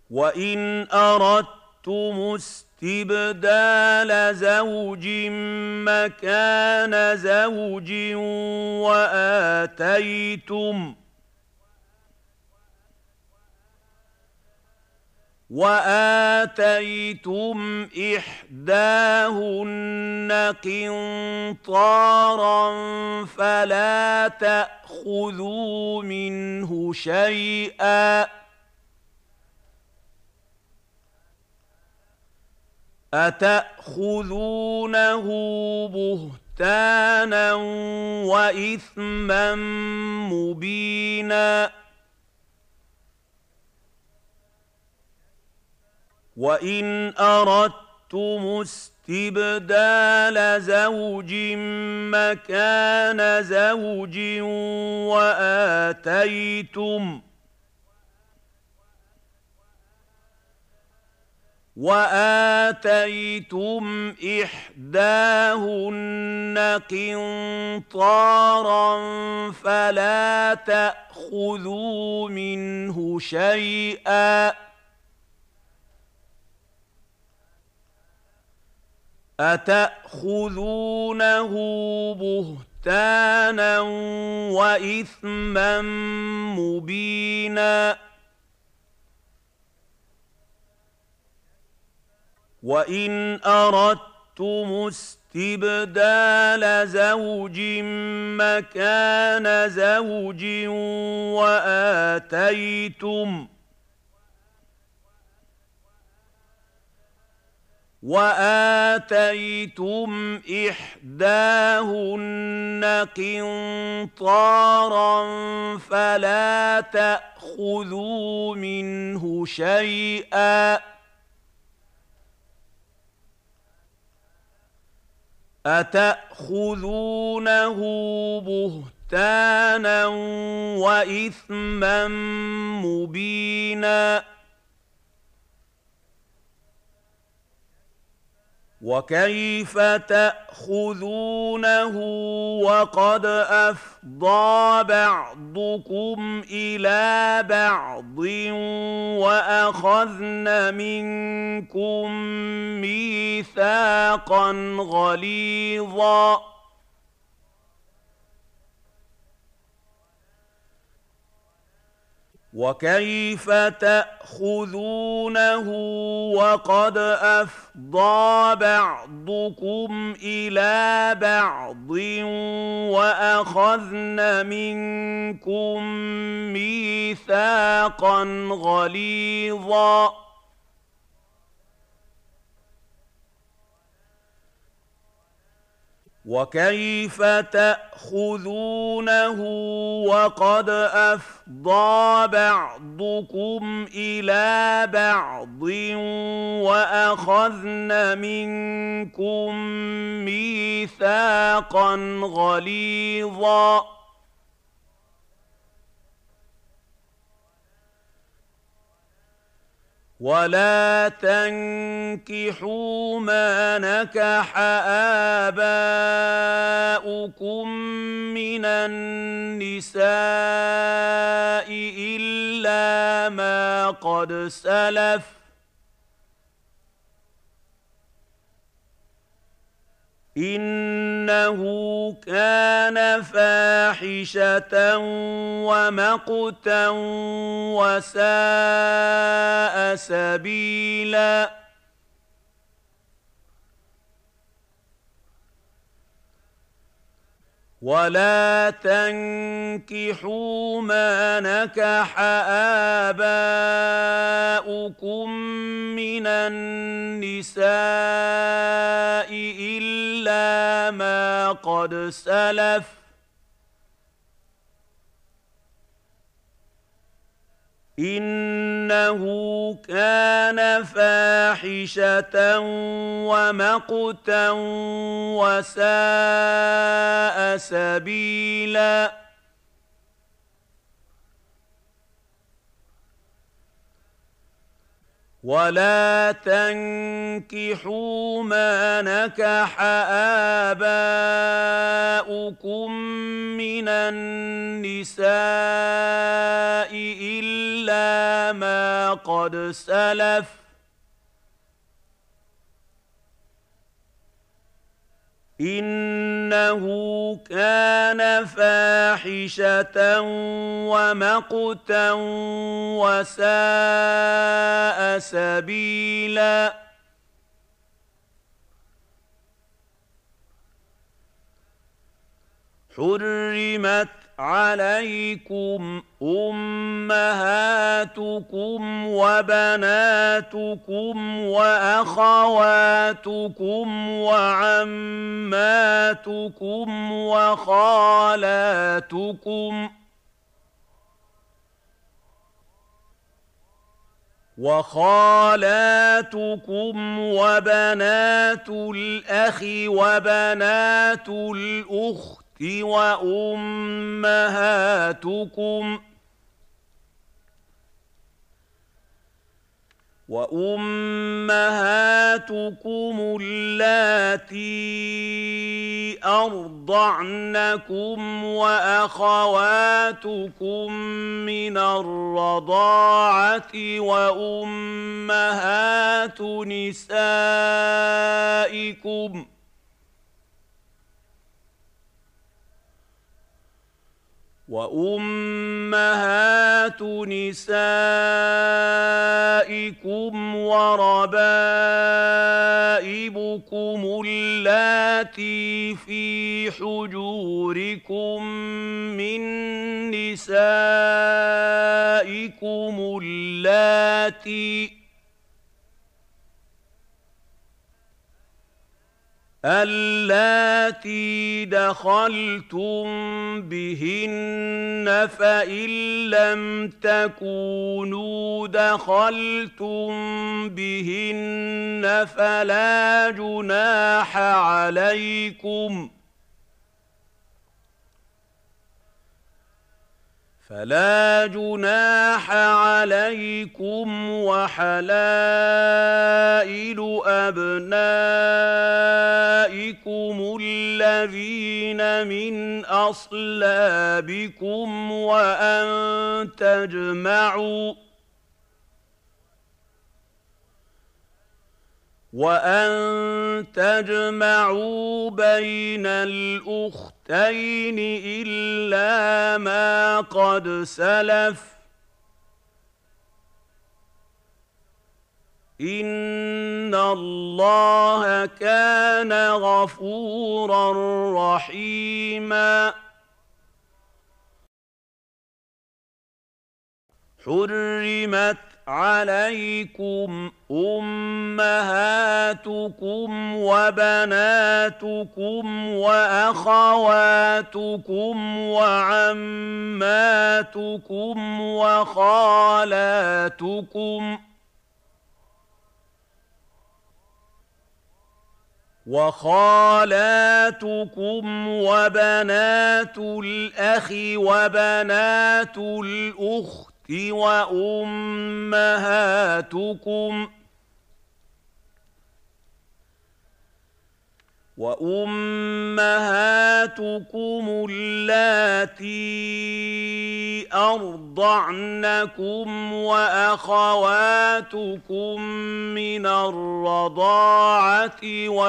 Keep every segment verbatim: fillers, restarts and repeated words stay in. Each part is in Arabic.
وَإِنْ أَرَدتُّمُ اسْتِبْدَالَ زَوْجٍ مَّكَانَ زَوْجٍ وَآتَيْتُمْ وَآتَيْتُمْ إِحْدَاهُنَّ قِنطَارًا فَلَا تَأْخُذُوا مِنْهُ شَيْئًا ۚ أَتَأْخُذُونَهُ بُهْتَانًا وَإِثْمًا مُّبِينًا. وَإِنْ أَرَدتُّمُ اسْتِبْدَالَ زَوْجٍ مَّكَانَ زَوْجٍ وَآتَيْتُمْ وَآتَيْتُمْ إِحْدَاهُنَّ قِنطَارًا فَلَا تَأْخُذُوا مِنْهُ شَيْئًا ۚ أَتَأْخُذُونَهُ بُهْتَانًا وَإِثْمًا مُّبِينًا. وَإِنْ أَرَدتُّمُ اسْتِبْدَالَ زَوْجٍ مَّكَانَ زَوْجٍ وَآتَيْتُمْ وَآتَيْتُمْ إِحْدَاهُنَّ قِنطَارًا فَلَا تَأْخُذُوا مِنْهُ شَيْئًا ۚ أَتَأْخُذُونَهُ بُهْتَانًا وَإِثْمًا مُّبِينًا. وَكَيْفَ تَأْخُذُونَهُ وَقَدْ أَفْضَىٰ بَعْضُكُمْ إِلَىٰ بَعْضٍ وَأَخَذْنَ مِنكُم مِّيثَاقًا غَلِيظًا وَكَيْفَ تَأْخُذُونَهُ وَقَدْ أَفْضَىٰ بَعْضُكُمْ إِلَىٰ بَعْضٍ وَأَخَذْنَ مِنكُم مِّيثَاقًا غَلِيظًا وَكَيْفَ تَأْخُذُونَهُ وَقَدْ أَفْضَىٰ بَعْضُكُمْ إِلَىٰ بَعْضٍ وَأَخَذْنَ مِنكُم مِّيثَاقًا غَلِيظًا وَلَا تَنكِحُوا مَا نَكَحَ آبَاؤُكُم مِّنَ النِّسَاءِ إِلَّا مَا قَدْ سَلَفَ ۚ إِنَّهُ كَانَ فَاحِشَةً وَمَقْتًا وَسَاءَ سَبِيلًا. وَلَا تَنكِحُوا مَا نَكَحَ آبَاؤُكُم مِّنَ النِّسَاءِ إِلَّا مَا قَدْ سَلَفَ ۚ إِنَّهُ كَانَ فَاحِشَةً وَمَقْتًا وَسَاءَ سَبِيلًا. ولا تنكحوا ما نكح آباؤكم من النساء إلا ما قد سلف إنه كان فاحشة ومقتا وساء سبيلا حرمت عليكم أمهاتكم وبناتكم وأخواتكم وعماتكم وخالاتكم وخالاتكم وبنات الأخ وبنات الأخت وأمهاتكم وأمهاتكم اللاتي أرضعنكم وأخواتكم من الرضاعة وأمهات نسائكم وأمهات نسائكم وربائبكم اللاتي في حجوركم من نسائكم اللاتي اللاتي دخلتم بهن فإن لم تكونوا دخلتم بهن فلا جناح عليكم فلا جناح عليكم وحلائل أبنائكم الذين من أصلابكم وأن تجمعوا وأن تجمعوا بين الأختين إلا ما قد سلف إن الله كان غفورا رحيما حرمت عليكم أمهاتكم وبناتكم وأخواتكم وعماتكم وخالاتكم وخالاتكم وبنات الأخ وبنات الأخت وأمهاتكم وأمهاتكم اللاتي أرضعنكم وأخواتكم من الرضاعة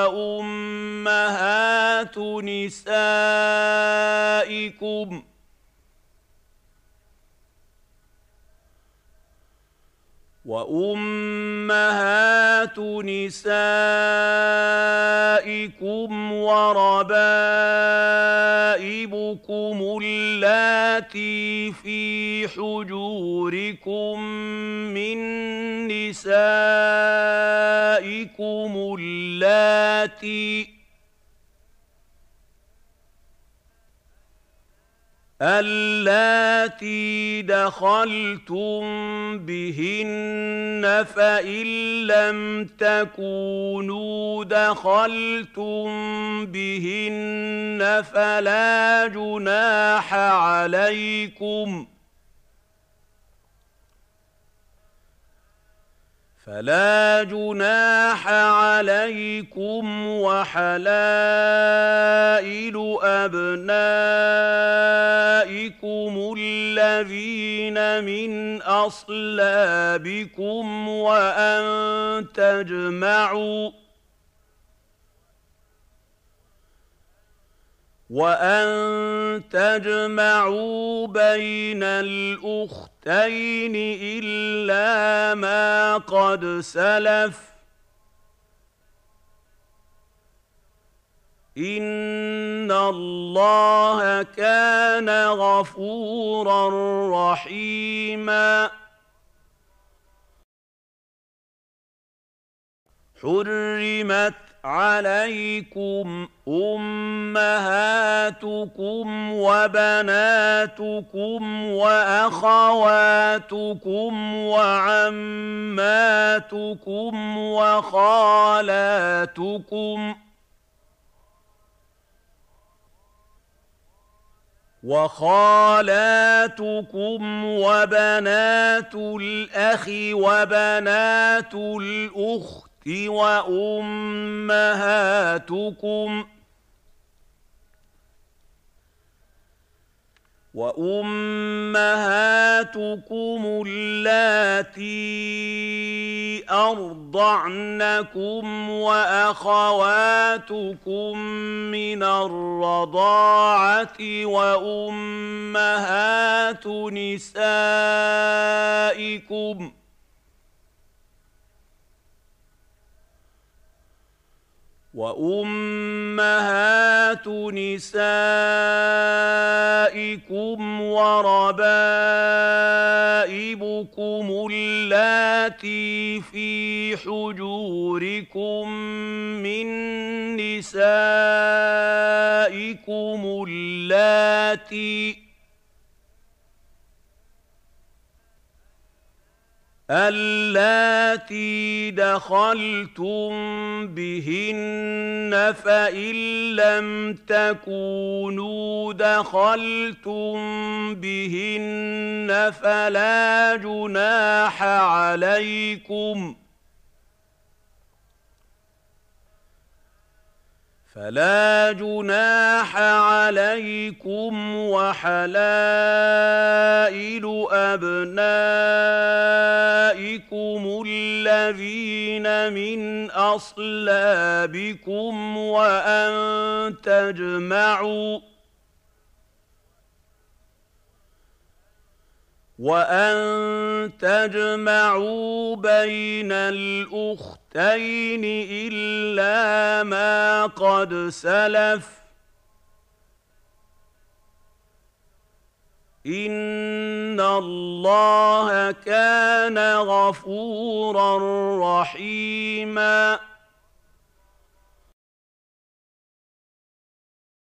وأمهات نسائكم وأمهات نسائكم وربائبكم اللاتي في حجوركم من نسائكم اللاتي اللاتي دخلتم بهن فإن لم تكونوا دخلتم بهن فلا جناح عليكم فلا جناح عليكم وحلائل أبنائكم الذين من أصلابكم وأن تجمعوا وأن تجمعوا بين الأختين إلا ما قد سلف إن الله كان غفورا رحيما حرمت عليكم أمهاتكم وبناتكم وأخواتكم وعماتكم وخالاتكم وخالاتكم وبنات الأخ وبنات الأخت وأمهاتكم وأمهاتكم اللاتي أرضعنكم وأخواتكم من الرضاعة وأمهات نسائكم وأمهات نسائكم وربائبكم اللاتي في حجوركم من نسائكم اللاتي اللاتي دخلتم بهن فإن لم تكونوا دخلتم بهن فلا جناح عليكم فلا جناح عليكم وحلائل أبنائكم الذين من أصلابكم وأن تجمعوا وأن تجمعوا بين الأختين إلا ما قد سلف إن الله كان غفورا رحيما